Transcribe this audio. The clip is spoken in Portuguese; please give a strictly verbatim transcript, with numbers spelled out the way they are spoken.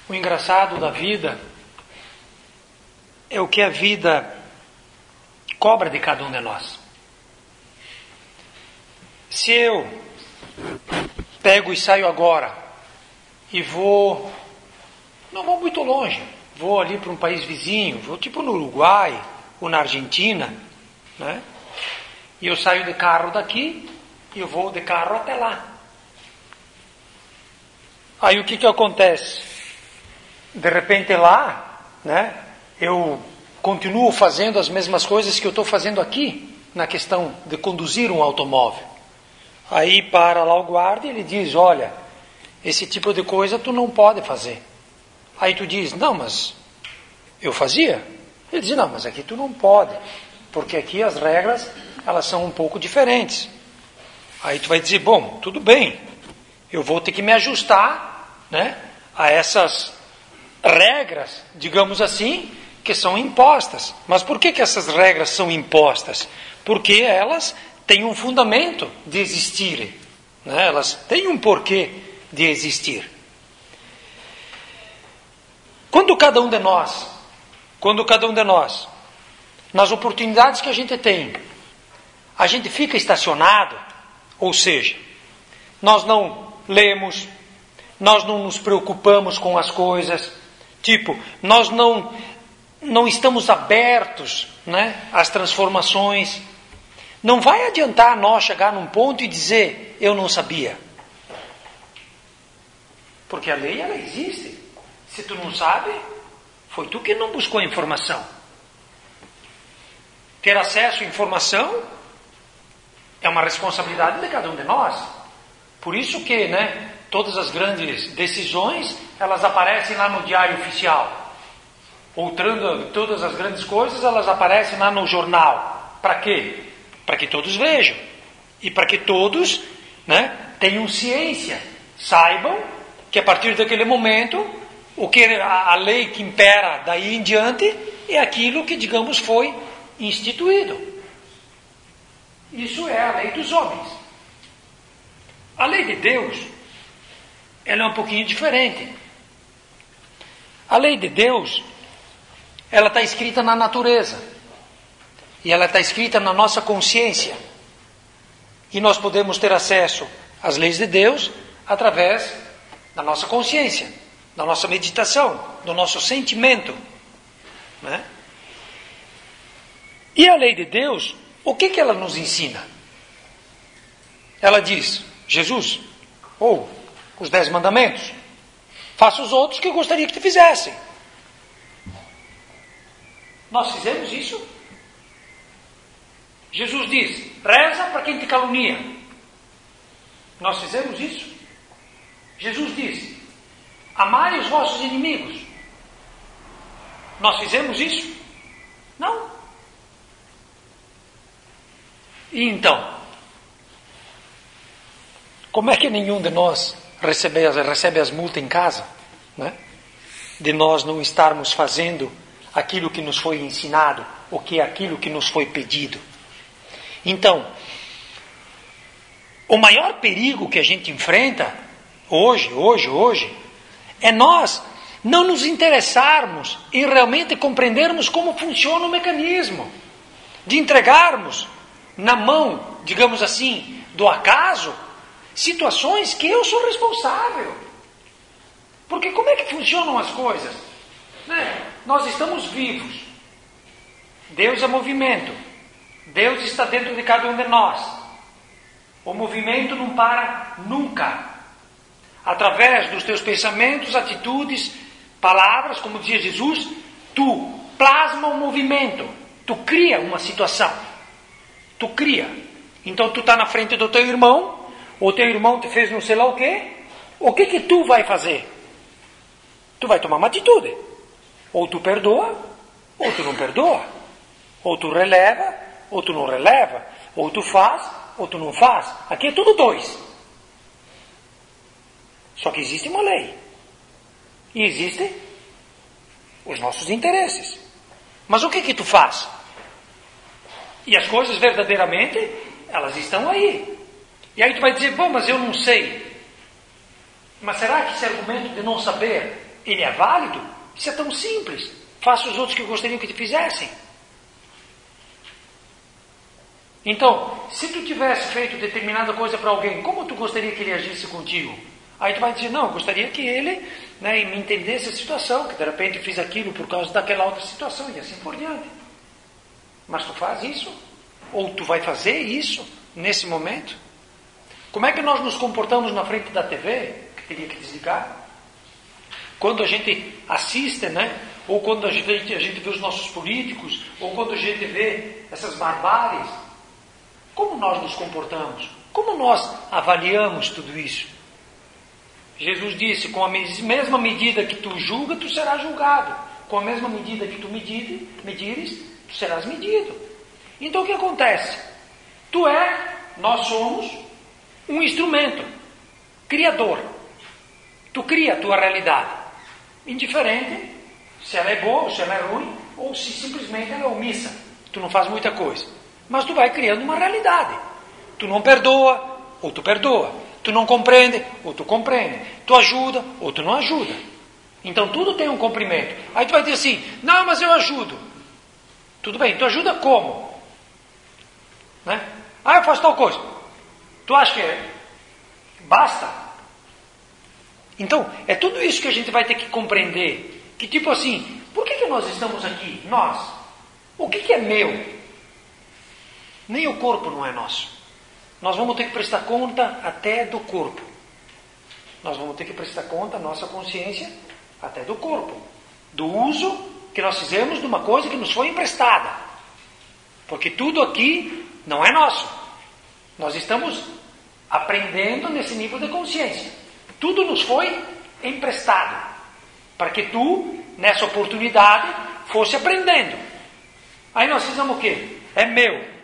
O engraçado da vida é o que a vida cobra de cada um de nós. Se eu pego e saio agora e vou, não vou muito longe, vou ali para um país vizinho, vou tipo no Uruguai ou na Argentina, né? E eu saio de carro daqui e eu vou de carro até lá. Aí o que que acontece? De repente lá, né, eu continuo fazendo as mesmas coisas que eu estou fazendo aqui, na questão de conduzir um automóvel. Aí para lá o guarda e ele diz, olha, esse tipo de coisa tu não pode fazer. Aí tu diz, não, mas eu fazia? Ele diz, não, mas aqui tu não pode, porque aqui as regras, elas são um pouco diferentes. Aí tu vai dizer, bom, tudo bem, eu vou ter que me ajustar, né, a essas regras, digamos assim, que são impostas. Mas por que que essas regras são impostas? Porque elas têm um fundamento de existirem, né? Elas têm um porquê de existir. Quando cada um de nós, quando cada um de nós, nas oportunidades que a gente tem, a gente fica estacionado, ou seja, nós não lemos, nós não nos preocupamos com as coisas, tipo, nós não, não estamos abertos, né, às transformações. Não vai adiantar nós chegar num ponto e dizer, eu não sabia. Porque a lei, ela existe. Se tu não sabe, foi tu que não buscou a informação. Ter acesso à informação é uma responsabilidade de cada um de nós. Por isso que, né, todas as grandes decisões, elas aparecem lá no Diário Oficial. Outrando todas as grandes coisas, elas aparecem lá no jornal. Para quê? Para que todos vejam. E para que todos, né, tenham ciência. Saibam que a partir daquele momento, o que a, a lei que impera daí em diante é aquilo que, digamos, foi instituído. Isso é a lei dos homens. A lei de Deus, ela é um pouquinho diferente. A lei de Deus, ela está escrita na natureza. E ela está escrita na nossa consciência. E nós podemos ter acesso às leis de Deus através da nossa consciência, da nossa meditação, do nosso sentimento, né? E a lei de Deus, o que que ela nos ensina? Ela diz, Jesus, ou os dez mandamentos, faça os outros que eu gostaria que te fizessem. Nós fizemos isso? Jesus diz, reza para quem te calunia. Nós fizemos isso? Jesus diz, amai os vossos inimigos. Nós fizemos isso? Não. E então, como é que nenhum de nós recebe, recebe as multas em casa, né? De nós não estarmos fazendo aquilo que nos foi ensinado, ou que é aquilo que nos foi pedido? Então, o maior perigo que a gente enfrenta hoje, hoje, hoje, é nós não nos interessarmos em realmente compreendermos como funciona o mecanismo, de entregarmos na mão, digamos assim, do acaso, situações que eu sou responsável. Porque como é que funcionam as coisas? Né? Nós estamos vivos. Deus é movimento. Deus está dentro de cada um de nós. O movimento não para nunca. Através dos teus pensamentos, atitudes, palavras, como dizia Jesus, tu plasma o movimento. Tu cria uma situação. Tu cria. Então tu está na frente do teu irmão, o teu irmão te fez não sei lá o quê. O que que tu vai fazer? Tu vai tomar uma atitude. Ou tu perdoa, ou tu não perdoa. Ou tu releva, ou tu não releva. Ou tu faz, ou tu não faz. Aqui é tudo dois. Só que existe uma lei. E existem os nossos interesses. Mas o que que tu faz? E as coisas verdadeiramente, elas estão aí. E aí tu vai dizer, bom, mas eu não sei. Mas será que esse argumento de não saber ele é válido? Isso é tão simples. Faça os outros que gostariam que te fizessem. Então, se tu tivesse feito determinada coisa para alguém, como tu gostaria que ele agisse contigo? Aí tu vai dizer, não, eu gostaria que ele, né, me entendesse a situação, que de repente eu fiz aquilo por causa daquela outra situação, e assim por diante. Mas tu faz isso? Ou tu vai fazer isso nesse momento? Como é que nós nos comportamos na frente da T V, que teria que desligar? Quando a gente assiste, né? Ou quando a gente, a gente vê os nossos políticos, ou quando a gente vê essas barbáries, como nós nos comportamos? Como nós avaliamos tudo isso? Jesus disse, com a mesma medida que tu julga, tu serás julgado. Com a mesma medida que tu medires, medires tu serás medido. Então o que acontece? Tu é, nós somos um instrumento, criador. Tu cria a tua realidade. Indiferente se ela é boa ou se ela é ruim, ou se simplesmente ela é omissa. Tu não faz muita coisa. Mas tu vai criando uma realidade. Tu não perdoa, ou tu perdoa. Tu não compreende, ou tu compreende. Tu ajuda, ou tu não ajuda. Então tudo tem um comprimento. Aí tu vai dizer assim, não, mas eu ajudo. Tudo bem, tu ajuda como? Né? Ah, eu faço tal coisa. Tu acha que é? Basta? Então, é tudo isso que a gente vai ter que compreender. Que tipo assim, por que, que nós estamos aqui? Nós. O que, que é meu? Nem o corpo não é nosso. Nós vamos ter que prestar conta até do corpo. Nós vamos ter que prestar conta, a nossa consciência, até do corpo. Do uso que nós fizemos de uma coisa que nos foi emprestada. Porque tudo aqui não é nosso. Nós estamos aprendendo nesse nível de consciência. Tudo nos foi emprestado. Para que tu, nessa oportunidade, fosse aprendendo. Aí nós fizemos o quê? É meu.